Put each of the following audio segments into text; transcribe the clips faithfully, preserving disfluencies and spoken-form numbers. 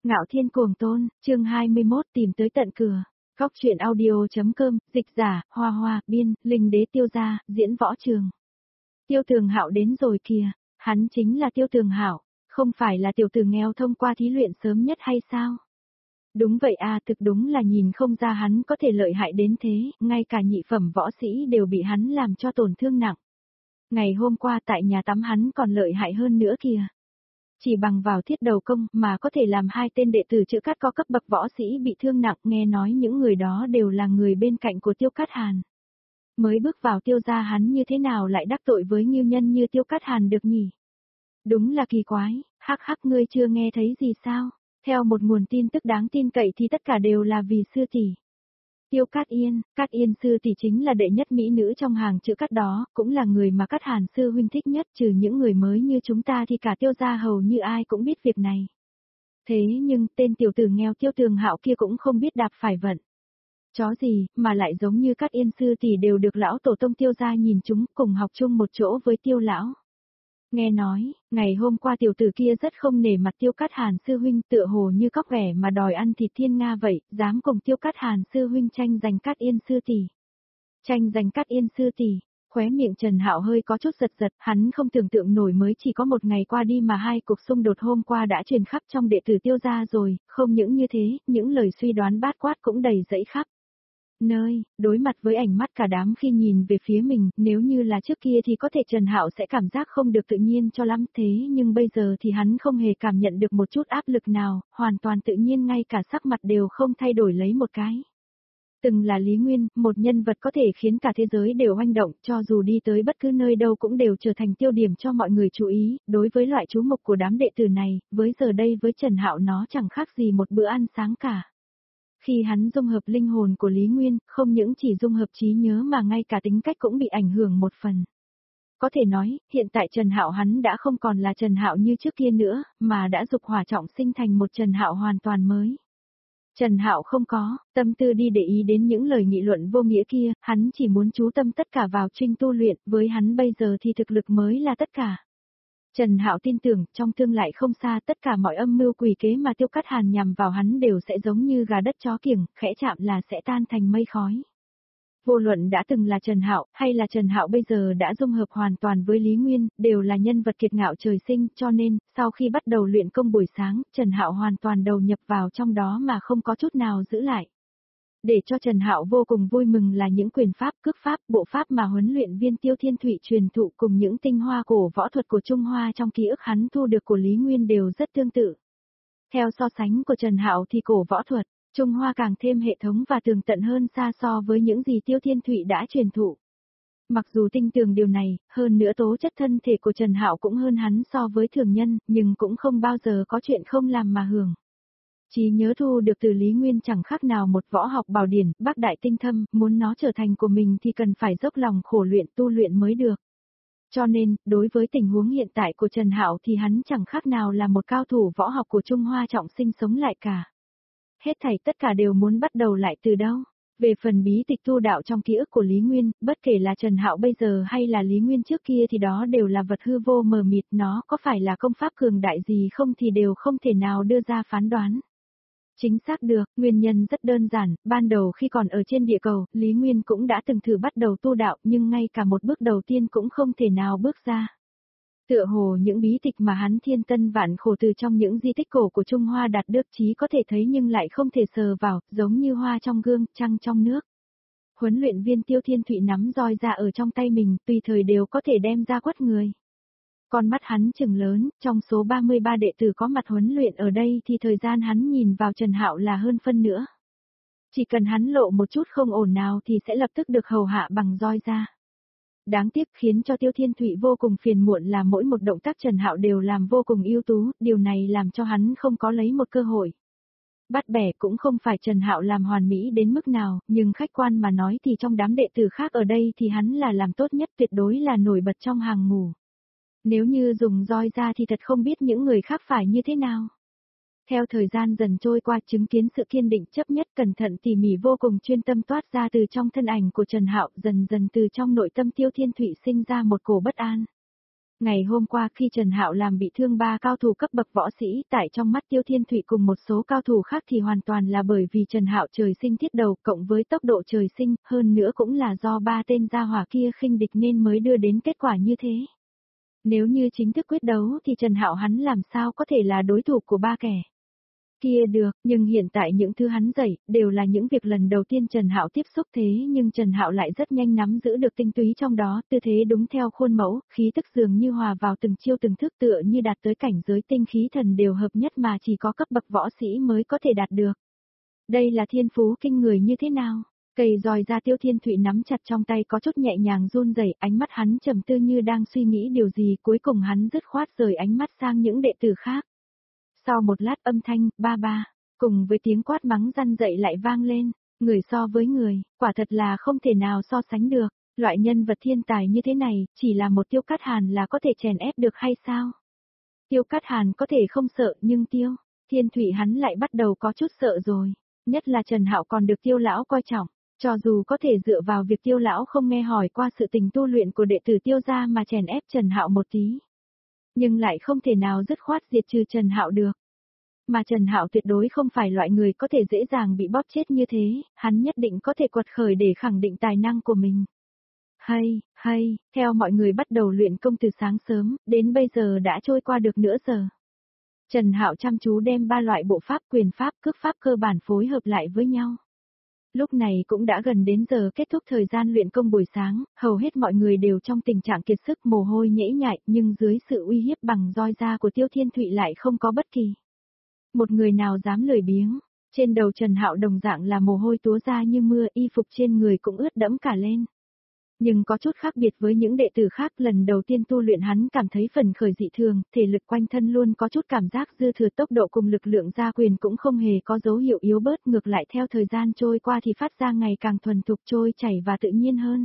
Ngạo Thiên Cuồng Tôn, chương hai mươi mốt tìm tới tận cửa. Góc truyện audio.com, dịch giả, Hoa Hoa, biên, Linh Đế Tiêu Gia, diễn Võ Trường. Tiêu Tường Hạo đến rồi kìa, hắn chính là Tiêu Tường Hạo, không phải là tiểu tử nghèo thông qua thí luyện sớm nhất hay sao? Đúng vậy à, thực đúng là nhìn không ra hắn có thể lợi hại đến thế, ngay cả nhị phẩm võ sĩ đều bị hắn làm cho tổn thương nặng. Ngày hôm qua tại nhà tắm hắn còn lợi hại hơn nữa kìa. Chỉ bằng vào thiết đầu công mà có thể làm hai tên đệ tử chữ cát có cấp bậc võ sĩ bị thương nặng, nghe nói những người đó đều là người bên cạnh của Tiêu Cát Hàn. Mới bước vào Tiêu gia hắn như thế nào lại đắc tội với nghiêu nhân như Tiêu Cát Hàn được nhỉ? Đúng là kỳ quái, hắc hắc, ngươi chưa nghe thấy gì sao? Theo một nguồn tin tức đáng tin cậy thì tất cả đều là vì sư tỷ. Tiêu Cát Yên, Cát Yên sư tỷ chính là đệ nhất mỹ nữ trong hàng chữ cát đó, cũng là người mà Cát Hàn sư huynh thích nhất, trừ những người mới như chúng ta thì cả Tiêu gia hầu như ai cũng biết việc này. Thế nhưng tên tiểu tử nghèo Tiêu Tường Hạo kia cũng không biết đạp phải vận. Chó gì, mà lại giống như Cát Yên sư tỷ đều được lão tổ tông Tiêu gia nhìn chúng, cùng học chung một chỗ với Tiêu lão. Nghe nói, ngày hôm qua tiểu tử kia rất không nể mặt Tiêu Cát Hàn sư huynh, tựa hồ như cóc ghẻ mà đòi ăn thịt thiên nga vậy, dám cùng Tiêu Cát Hàn sư huynh tranh giành Cát Yên sư tỷ. Tranh giành Cát Yên sư tỷ, khóe miệng Trần Hạo hơi có chút giật giật, hắn không tưởng tượng nổi mới chỉ có một ngày qua đi mà hai cuộc xung đột hôm qua đã truyền khắp trong đệ tử Tiêu gia rồi, không những như thế, những lời suy đoán bát quát cũng đầy dẫy khắp nơi. Đối mặt với ảnh mắt cả đám khi nhìn về phía mình, nếu như là trước kia thì có thể Trần Hạo sẽ cảm giác không được tự nhiên cho lắm, thế nhưng bây giờ thì hắn không hề cảm nhận được một chút áp lực nào, hoàn toàn tự nhiên, ngay cả sắc mặt đều không thay đổi lấy một cái. Từng là Lý Nguyên, một nhân vật có thể khiến cả thế giới đều hoành động, cho dù đi tới bất cứ nơi đâu cũng đều trở thành tiêu điểm cho mọi người chú ý, đối với loại chú mục của đám đệ tử này, với giờ đây với Trần Hạo nó chẳng khác gì một bữa ăn sáng cả. Khi hắn dung hợp linh hồn của Lý Nguyên, không những chỉ dung hợp trí nhớ mà ngay cả tính cách cũng bị ảnh hưởng một phần. Có thể nói, hiện tại Trần Hạo hắn đã không còn là Trần Hạo như trước kia nữa, mà đã dục hỏa trọng sinh thành một Trần Hạo hoàn toàn mới. Trần Hạo không có tâm tư đi để ý đến những lời nghị luận vô nghĩa kia, hắn chỉ muốn chú tâm tất cả vào trinh tu luyện, với hắn bây giờ thì thực lực mới là tất cả. Trần Hạo tin tưởng, trong tương lai không xa tất cả mọi âm mưu quỷ kế mà Tiêu Cát Hàn nhằm vào hắn đều sẽ giống như gà đất chó kiểng, khẽ chạm là sẽ tan thành mây khói. Vô luận đã từng là Trần Hạo, hay là Trần Hạo bây giờ đã dung hợp hoàn toàn với Lý Nguyên, đều là nhân vật kiệt ngạo trời sinh, cho nên, sau khi bắt đầu luyện công buổi sáng, Trần Hạo hoàn toàn đầu nhập vào trong đó mà không có chút nào giữ lại. Để cho Trần Hạo vô cùng vui mừng là những quyền pháp, cước pháp, bộ pháp mà huấn luyện viên Tiêu Thiên Thụy truyền thụ cùng những tinh hoa cổ võ thuật của Trung Hoa trong ký ức hắn thu được của Lý Nguyên đều rất tương tự. Theo so sánh của Trần Hạo thì cổ võ thuật Trung Hoa càng thêm hệ thống và tường tận hơn xa so với những gì Tiêu Thiên Thụy đã truyền thụ. Mặc dù tinh tường điều này, hơn nữa tố chất thân thể của Trần Hạo cũng hơn hắn so với thường nhân, nhưng cũng không bao giờ có chuyện không làm mà hưởng. Trí nhớ thu được từ Lý Nguyên chẳng khác nào một võ học bảo điển, bác đại tinh thâm, muốn nó trở thành của mình thì cần phải dốc lòng khổ luyện tu luyện mới được. Cho nên, đối với tình huống hiện tại của Trần Hạo thì hắn chẳng khác nào là một cao thủ võ học của Trung Hoa trọng sinh sống lại cả. Hết thảy tất cả đều muốn bắt đầu lại từ đâu. Về phần bí tịch tu đạo trong ký ức của Lý Nguyên, bất kể là Trần Hạo bây giờ hay là Lý Nguyên trước kia thì đó đều là vật hư vô mờ mịt, nó có phải là công pháp cường đại gì không thì đều không thể nào đưa ra phán đoán. Chính xác được, nguyên nhân rất đơn giản, ban đầu khi còn ở trên địa cầu, Lý Nguyên cũng đã từng thử bắt đầu tu đạo nhưng ngay cả một bước đầu tiên cũng không thể nào bước ra. Tựa hồ những bí tịch mà hắn thiên tân vạn khổ từ trong những di tích cổ của Trung Hoa đạt được chí có thể thấy nhưng lại không thể sờ vào, giống như hoa trong gương, trăng trong nước. Huấn luyện viên Tiêu Thiên Thụy nắm roi ra ở trong tay mình, tùy thời đều có thể đem ra quất người. Con mắt hắn trừng lớn, trong số ba mươi ba đệ tử có mặt huấn luyện ở đây thì thời gian hắn nhìn vào Trần Hạo là hơn phân nữa. Chỉ cần hắn lộ một chút không ổn nào thì sẽ lập tức được hầu hạ bằng roi ra. Đáng tiếc khiến cho Tiêu Thiên Thụy vô cùng phiền muộn là mỗi một động tác Trần Hạo đều làm vô cùng ưu tú, điều này làm cho hắn không có lấy một cơ hội. Bắt bẻ cũng không phải Trần Hạo làm hoàn mỹ đến mức nào, nhưng khách quan mà nói thì trong đám đệ tử khác ở đây thì hắn là làm tốt nhất, tuyệt đối là nổi bật trong hàng ngũ. Nếu như dùng roi ra thì thật không biết những người khác phải như thế nào. Theo thời gian dần trôi qua, chứng kiến sự kiên định chấp nhất cẩn thận tỉ mỉ vô cùng chuyên tâm toát ra từ trong thân ảnh của Trần Hạo, dần dần từ trong nội tâm Tiêu Thiên Thụy sinh ra một cổ bất an. Ngày hôm qua khi Trần Hạo làm bị thương ba cao thủ cấp bậc võ sĩ, tại trong mắt Tiêu Thiên Thụy cùng một số cao thủ khác thì hoàn toàn là bởi vì Trần Hạo trời sinh thiết đầu cộng với tốc độ trời sinh, hơn nữa cũng là do ba tên gia hỏa kia khinh địch nên mới đưa đến kết quả như thế. Nếu như chính thức quyết đấu thì Trần Hạo hắn làm sao có thể là đối thủ của ba kẻ kia được, nhưng hiện tại những thứ hắn dạy đều là những việc lần đầu tiên Trần Hạo tiếp xúc thế nhưng Trần Hạo lại rất nhanh nắm giữ được tinh túy trong đó, tư thế đúng theo khuôn mẫu, khí tức dường như hòa vào từng chiêu từng thức tựa như đạt tới cảnh giới tinh khí thần đều hợp nhất mà chỉ có cấp bậc võ sĩ mới có thể đạt được. Đây là thiên phú kinh người như thế nào? Cây roi ra Tiêu Thiên Thụy nắm chặt trong tay có chút nhẹ nhàng run rẩy, ánh mắt hắn trầm tư như đang suy nghĩ điều gì, cuối cùng hắn dứt khoát rời ánh mắt sang những đệ tử khác. Sau một lát âm thanh, ba ba, cùng với tiếng quát mắng răn dậy lại vang lên, người so với người, quả thật là không thể nào so sánh được, loại nhân vật thiên tài như thế này, chỉ là một Tiêu Cát Hàn là có thể chèn ép được hay sao? Tiêu Cát Hàn có thể không sợ nhưng Tiêu Thiên Thụy hắn lại bắt đầu có chút sợ rồi, nhất là Trần Hạo còn được Tiêu lão coi trọng, cho dù có thể dựa vào việc Tiêu lão không nghe hỏi qua sự tình tu luyện của đệ tử Tiêu gia mà chèn ép Trần Hạo một tí, nhưng lại không thể nào dứt khoát diệt trừ Trần Hạo được. Mà Trần Hạo tuyệt đối không phải loại người có thể dễ dàng bị bóp chết như thế, hắn nhất định có thể quật khởi để khẳng định tài năng của mình. Hay, hay, theo mọi người bắt đầu luyện công từ sáng sớm, đến bây giờ đã trôi qua được nửa giờ. Trần Hạo chăm chú đem ba loại bộ pháp quyền pháp cước pháp cơ bản phối hợp lại với nhau. Lúc này cũng đã gần đến giờ kết thúc thời gian luyện công buổi sáng, hầu hết mọi người đều trong tình trạng kiệt sức mồ hôi nhễ nhại, nhưng dưới sự uy hiếp bằng roi da của Tiêu Thiên Thụy lại không có bất kỳ một người nào dám lười biếng. Trên đầu Trần Hạo đồng dạng là mồ hôi túa ra như mưa, y phục trên người cũng ướt đẫm cả lên. Nhưng có chút khác biệt với những đệ tử khác, lần đầu tiên tu luyện hắn cảm thấy phần khởi dị thường, thể lực quanh thân luôn có chút cảm giác dư thừa, tốc độ cùng lực lượng gia quyền cũng không hề có dấu hiệu yếu bớt, ngược lại theo thời gian trôi qua thì phát ra ngày càng thuần thục, trôi chảy và tự nhiên hơn.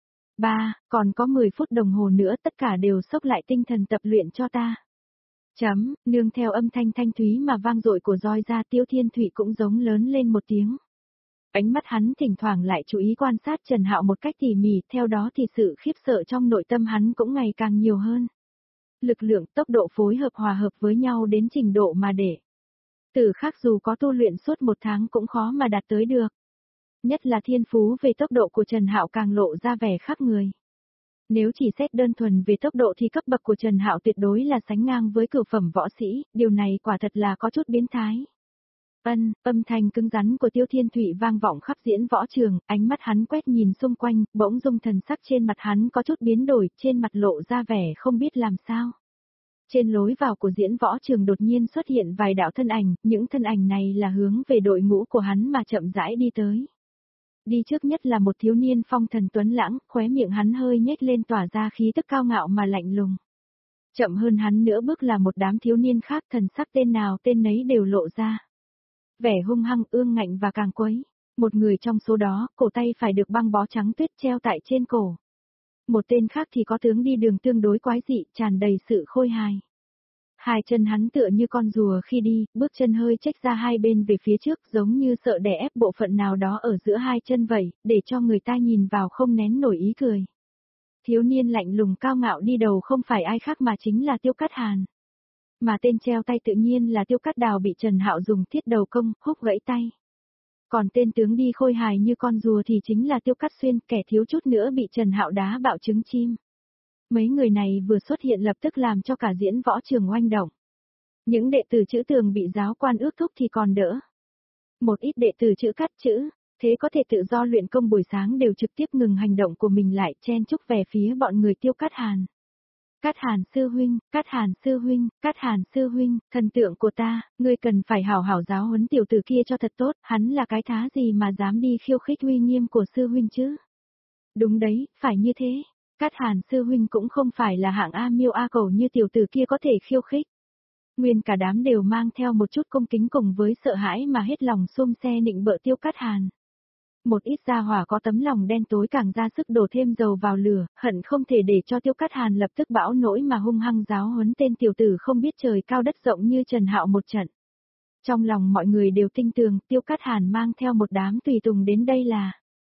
Ba, còn có mười phút đồng hồ nữa, tất cả đều xốc lại tinh thần tập luyện cho ta. Chấm, nương theo âm thanh thanh thúy mà vang dội của roi ra, Tiêu Thiên Thụy cũng giống lớn lên một tiếng. Ánh mắt hắn thỉnh thoảng lại chú ý quan sát Trần Hạo một cách tỉ mỉ, theo đó thì sự khiếp sợ trong nội tâm hắn cũng ngày càng nhiều hơn. Lực lượng, tốc độ phối hợp hòa hợp với nhau đến trình độ mà để tử khác dù có tu luyện suốt một tháng cũng khó mà đạt tới được. Nhất là thiên phú về tốc độ của Trần Hạo càng lộ ra vẻ khác người. Nếu chỉ xét đơn thuần về tốc độ thì cấp bậc của Trần Hạo tuyệt đối là sánh ngang với cửu phẩm võ sĩ, điều này quả thật là có chút biến thái. Ân, âm thanh cứng rắn của Tiêu Thiên Thụy vang vọng khắp diễn võ trường, ánh mắt hắn quét nhìn xung quanh, bỗng dung thần sắc trên mặt hắn có chút biến đổi, trên mặt lộ ra vẻ không biết làm sao. Trên lối vào của diễn võ trường đột nhiên xuất hiện vài đạo thân ảnh, những thân ảnh này là hướng về đội ngũ của hắn mà chậm rãi đi tới. Đi trước nhất là một thiếu niên phong thần tuấn lãng, khóe miệng hắn hơi nhếch lên tỏa ra khí tức cao ngạo mà lạnh lùng. Chậm hơn hắn nữa bước là một đám thiếu niên khác, thần sắc tên nào tên nấy đều lộ ra vẻ hung hăng, ương ngạnh và càng quấy. Một người trong số đó, cổ tay phải được băng bó trắng tuyết treo tại trên cổ. Một tên khác thì có tướng đi đường tương đối quái dị, tràn đầy sự khôi hài. Hai chân hắn tựa như con rùa khi đi, bước chân hơi chếch ra hai bên về phía trước, giống như sợ đè ép bộ phận nào đó ở giữa hai chân vậy, để cho người ta nhìn vào không nén nổi ý cười. Thiếu niên lạnh lùng cao ngạo đi đầu không phải ai khác mà chính là Tiêu Cát Hàn. Mà tên treo tay tự nhiên là Tiêu Cát Đào bị Trần Hạo dùng thiết đầu công, húc gãy tay. Còn tên tướng đi khôi hài như con rùa thì chính là Tiêu Cát Xuyên, kẻ thiếu chút nữa bị Trần Hạo đá bạo trứng chim. Mấy người này vừa xuất hiện lập tức làm cho cả diễn võ trường oanh động. Những đệ tử chữ tường bị giáo quan ước thúc thì còn đỡ. Một ít đệ tử chữ cắt chữ, thế có thể tự do luyện công buổi sáng đều trực tiếp ngừng hành động của mình lại chen chúc về phía bọn người Tiêu Cát Hàn. Cát Hàn sư huynh, Cát Hàn sư huynh, Cát Hàn sư huynh, thần tượng của ta, ngươi cần phải hảo hảo giáo huấn tiểu tử kia cho thật tốt, hắn là cái thá gì mà dám đi khiêu khích uy nghiêm của sư huynh chứ? Đúng đấy, phải như thế. Cát Hàn sư huynh cũng không phải là hạng A miêu A cầu như tiểu tử kia có thể khiêu khích. Nguyên cả đám đều mang theo một chút cung kính cùng với sợ hãi mà hết lòng xôm xe nịnh bợ Tiêu Cát Hàn. Một ít gia hỏa có tấm lòng đen tối càng ra sức đổ thêm dầu vào lửa, hận không thể để cho Tiêu Cát Hàn lập tức bão nổi mà hung hăng giáo huấn tên tiểu tử không biết trời cao đất rộng như Trần Hạo một trận. Trong lòng mọi người đều tin tưởng Tiêu Cát Hàn mang theo một đám tùy tùng đến đây là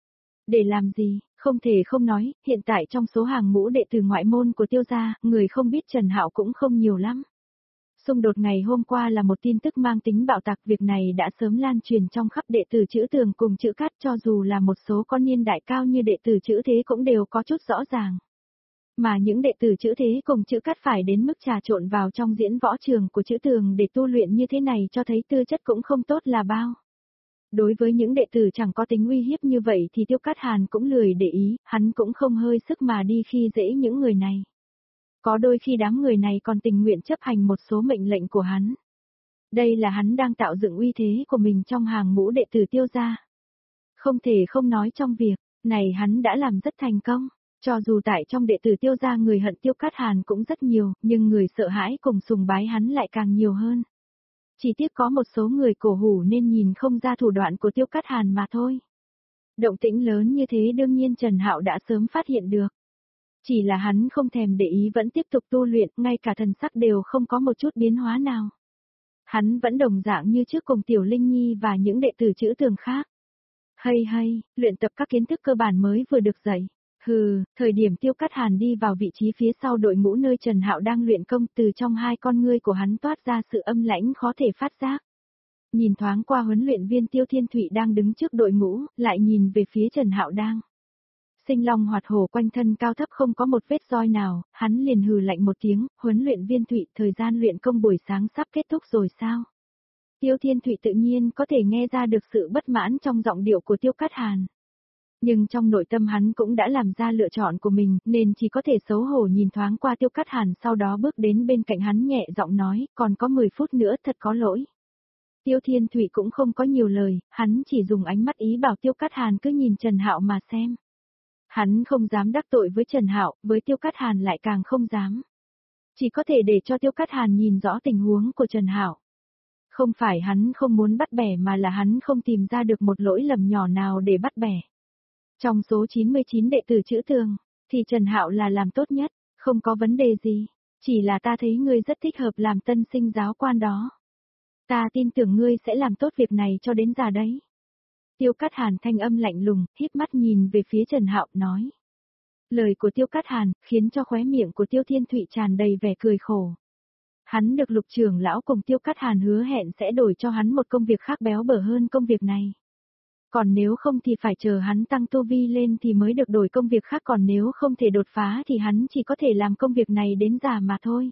Để làm gì, không thể không nói, hiện tại trong số hàng ngũ đệ tử ngoại môn của Tiêu gia, người không biết Trần Hạo cũng không nhiều lắm. Xung đột ngày hôm qua là một tin tức mang tính bạo tạc, việc này đã sớm lan truyền trong khắp đệ tử chữ Tường cùng chữ Cát, cho dù là một số con niên đại cao như đệ tử chữ Thế cũng đều có chút rõ ràng. Mà những đệ tử chữ Thế cùng chữ Cát phải đến mức trà trộn vào trong diễn võ trường của chữ Tường để tu luyện như thế này cho thấy tư chất cũng không tốt là bao. Đối với những đệ tử chẳng có tính uy hiếp như vậy thì Tiêu Cát Hàn cũng lười để ý, hắn cũng không hơi sức mà đi khi dễ những người này. Có đôi khi đám người này còn tình nguyện chấp hành một số mệnh lệnh của hắn. Đây là hắn đang tạo dựng uy thế của mình trong hàng ngũ đệ tử Tiêu gia. Không thể không nói trong việc này hắn đã làm rất thành công. Cho dù tại trong đệ tử Tiêu gia người hận Tiêu Cát Hàn cũng rất nhiều, nhưng người sợ hãi cùng sùng bái hắn lại càng nhiều hơn. Chỉ tiếc có một số người cổ hủ nên nhìn không ra thủ đoạn của Tiêu Cát Hàn mà thôi. Động tĩnh lớn như thế đương nhiên Trần Hạo đã sớm phát hiện được. Chỉ là hắn không thèm để ý vẫn tiếp tục tu luyện, ngay cả thần sắc đều không có một chút biến hóa nào. Hắn vẫn đồng dạng như trước cùng Tiểu Linh Nhi và những đệ tử chữ Tường khác. Hay hay, luyện tập các kiến thức cơ bản mới vừa được dạy. Hừ, thời điểm Tiêu Cát Hàn đi vào vị trí phía sau đội ngũ nơi Trần Hạo đang luyện công, từ trong hai con ngươi của hắn toát ra sự âm lãnh khó thể phát giác. Nhìn thoáng qua huấn luyện viên Tiêu Thiên Thụy đang đứng trước đội ngũ, lại nhìn về phía Trần Hạo đang. Sinh long hoạt hổ quanh thân cao thấp không có một vết roi nào, hắn liền hừ lạnh một tiếng, huấn luyện viên Thụy, thời gian luyện công buổi sáng sắp kết thúc rồi sao? Tiêu Thiên Thụy tự nhiên có thể nghe ra được sự bất mãn trong giọng điệu của Tiêu Cát Hàn. Nhưng trong nội tâm hắn cũng đã làm ra lựa chọn của mình, nên chỉ có thể xấu hổ nhìn thoáng qua Tiêu Cát Hàn, sau đó bước đến bên cạnh hắn nhẹ giọng nói, còn có mười phút nữa, thật có lỗi. Tiêu Thiên Thụy cũng không có nhiều lời, hắn chỉ dùng ánh mắt ý bảo Tiêu Cát Hàn cứ nhìn Trần Hạo mà xem. Hắn không dám đắc tội với Trần Hạo, với Tiêu Cát Hàn lại càng không dám. Chỉ có thể để cho Tiêu Cát Hàn nhìn rõ tình huống của Trần Hạo. Không phải hắn không muốn bắt bẻ mà là hắn không tìm ra được một lỗi lầm nhỏ nào để bắt bẻ. Trong số chín mươi chín đệ tử chữ Tường, thì Trần Hạo là làm tốt nhất, không có vấn đề gì. Chỉ là ta thấy ngươi rất thích hợp làm tân sinh giáo quan đó. Ta tin tưởng ngươi sẽ làm tốt việc này cho đến già đấy. Tiêu Cát Hàn thanh âm lạnh lùng, híp mắt nhìn về phía Trần Hạo, nói. Lời của Tiêu Cát Hàn khiến cho khóe miệng của Tiêu Thiên Thụy tràn đầy vẻ cười khổ. Hắn được Lục trưởng lão cùng Tiêu Cát Hàn hứa hẹn sẽ đổi cho hắn một công việc khác béo bở hơn công việc này. Còn nếu không thì phải chờ hắn tăng tu vi lên thì mới được đổi công việc khác, còn nếu không thể đột phá thì hắn chỉ có thể làm công việc này đến già mà thôi.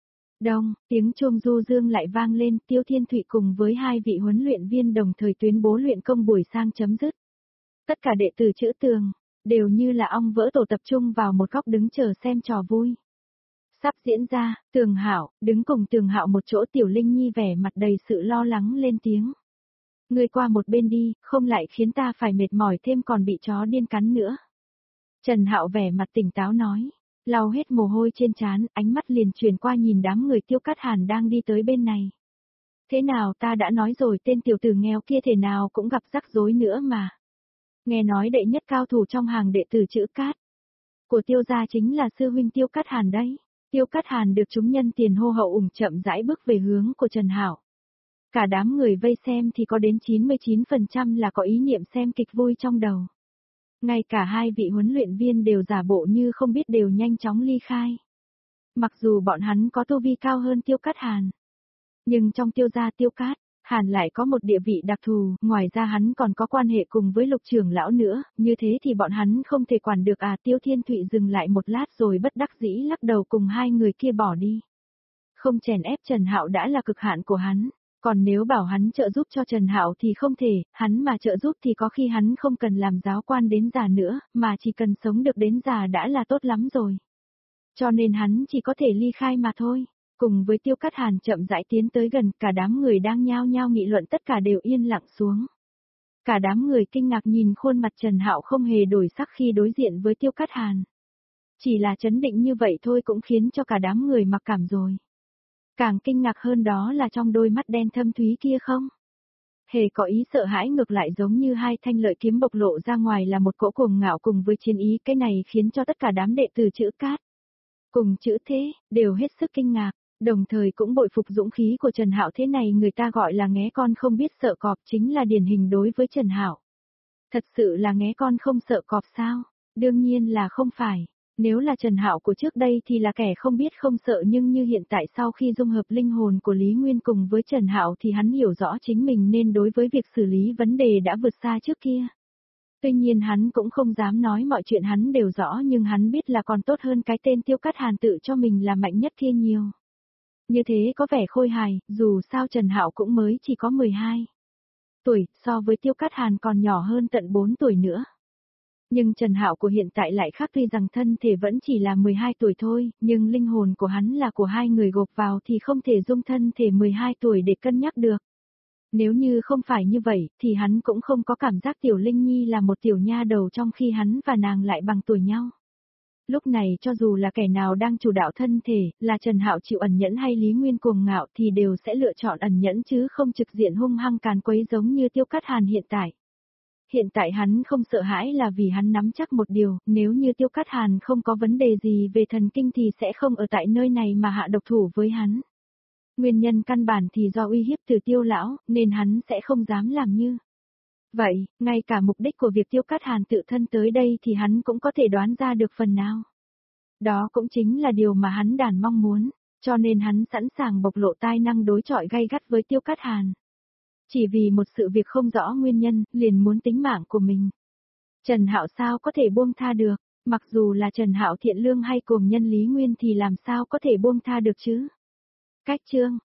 Đông, tiếng chuông du dương lại vang lên, Tiêu Thiên Thụy cùng với hai vị huấn luyện viên đồng thời tuyên bố luyện công buổi sang chấm dứt. Tất cả đệ tử chữ Tường, đều như là ong vỡ tổ tập trung vào một góc đứng chờ xem trò vui. Sắp diễn ra, Tường Hạo, đứng cùng Tường Hạo một chỗ, Tiểu Linh Nhi vẻ mặt đầy sự lo lắng lên tiếng. Ngươi qua một bên đi, không lại khiến ta phải mệt mỏi thêm còn bị chó điên cắn nữa. Trần Hạo vẻ mặt tỉnh táo nói. Lau hết mồ hôi trên trán, ánh mắt liền chuyển qua nhìn đám người Tiêu Cát Hàn đang đi tới bên này. Thế nào, ta đã nói rồi, tên tiểu tử nghèo kia thể nào cũng gặp rắc rối nữa mà. Nghe nói đệ nhất cao thủ trong hàng đệ tử chữ Cát của Tiêu gia chính là sư huynh Tiêu Cát Hàn đấy. Tiêu Cát Hàn được chúng nhân tiền hô hậu ủng chậm rãi bước về hướng của Trần Hạo. Cả đám người vây xem thì có đến chín mươi chín phần trăm là có ý niệm xem kịch vui trong đầu. Ngay cả hai vị huấn luyện viên đều giả bộ như không biết, đều nhanh chóng ly khai. Mặc dù bọn hắn có tu vi cao hơn Tiêu Cát Hàn, nhưng trong Tiêu gia Tiêu Cát Hàn lại có một địa vị đặc thù, ngoài ra hắn còn có quan hệ cùng với Lục trưởng lão nữa, như thế thì bọn hắn không thể quản được à. Tiêu Thiên Thụy dừng lại một lát rồi bất đắc dĩ lắc đầu cùng hai người kia bỏ đi. Không chèn ép Trần Hạo đã là cực hạn của hắn. Còn nếu bảo hắn trợ giúp cho Trần Hạo thì không thể, hắn mà trợ giúp thì có khi hắn không cần làm giáo quan đến già nữa, mà chỉ cần sống được đến già đã là tốt lắm rồi. Cho nên hắn chỉ có thể ly khai mà thôi. Cùng với Tiêu Cát Hàn chậm rãi tiến tới gần, cả đám người đang nhao nhao nghị luận tất cả đều yên lặng xuống. Cả đám người kinh ngạc nhìn khuôn mặt Trần Hạo không hề đổi sắc khi đối diện với Tiêu Cát Hàn. Chỉ là chấn định như vậy thôi cũng khiến cho cả đám người mặc cảm rồi. Càng kinh ngạc hơn đó là trong đôi mắt đen thâm thúy kia không hề có ý sợ hãi, ngược lại giống như hai thanh lợi kiếm bộc lộ ra ngoài là một cỗ cuồng ngạo cùng với chiến ý. Cái này khiến cho tất cả đám đệ tử chữ Cát cùng chữ Thế đều hết sức kinh ngạc, đồng thời cũng bội phục dũng khí của Trần Hạo. Thế này người ta gọi là nghé con không biết sợ cọp, chính là điển hình đối với Trần Hạo. Thật sự là nghé con không sợ cọp sao? Đương nhiên là không phải. Nếu là Trần Hạo của trước đây thì là kẻ không biết không sợ, nhưng như hiện tại sau khi dung hợp linh hồn của Lý Nguyên cùng với Trần Hạo thì hắn hiểu rõ chính mình nên đối với việc xử lý vấn đề đã vượt xa trước kia. Tuy nhiên hắn cũng không dám nói mọi chuyện hắn đều rõ, nhưng hắn biết là còn tốt hơn cái tên Tiêu Cát Hàn tự cho mình là mạnh nhất kia nhiều. Như thế có vẻ khôi hài, dù sao Trần Hạo cũng mới chỉ có mười hai tuổi, so với Tiêu Cát Hàn còn nhỏ hơn tận bốn tuổi nữa. Nhưng Trần Hạo của hiện tại lại khác, tuy rằng thân thể vẫn chỉ là mười hai tuổi thôi, nhưng linh hồn của hắn là của hai người gộp vào thì không thể dung thân thể mười hai tuổi để cân nhắc được. Nếu như không phải như vậy, thì hắn cũng không có cảm giác Tiểu Linh Nhi là một tiểu nha đầu trong khi hắn và nàng lại bằng tuổi nhau. Lúc này cho dù là kẻ nào đang chủ đạo thân thể, là Trần Hạo chịu ẩn nhẫn hay Lý Nguyên cuồng ngạo thì đều sẽ lựa chọn ẩn nhẫn chứ không trực diện hung hăng càn quấy giống như Tiêu Cát Hàn hiện tại. Hiện tại hắn không sợ hãi là vì hắn nắm chắc một điều, nếu như Tiêu Cát Hàn không có vấn đề gì về thần kinh thì sẽ không ở tại nơi này mà hạ độc thủ với hắn. Nguyên nhân căn bản thì do uy hiếp từ Tiêu lão, nên hắn sẽ không dám làm như vậy, ngay cả mục đích của việc Tiêu Cát Hàn tự thân tới đây thì hắn cũng có thể đoán ra được phần nào. Đó cũng chính là điều mà hắn đàn mong muốn, cho nên hắn sẵn sàng bộc lộ tài năng đối chọi gay gắt với Tiêu Cát Hàn. Chỉ vì một sự việc không rõ nguyên nhân, liền muốn tính mạng của mình. Trần Hạo sao có thể buông tha được, mặc dù là Trần Hạo thiện lương hay cuồng nhân Lý Nguyên thì làm sao có thể buông tha được chứ. Cách chương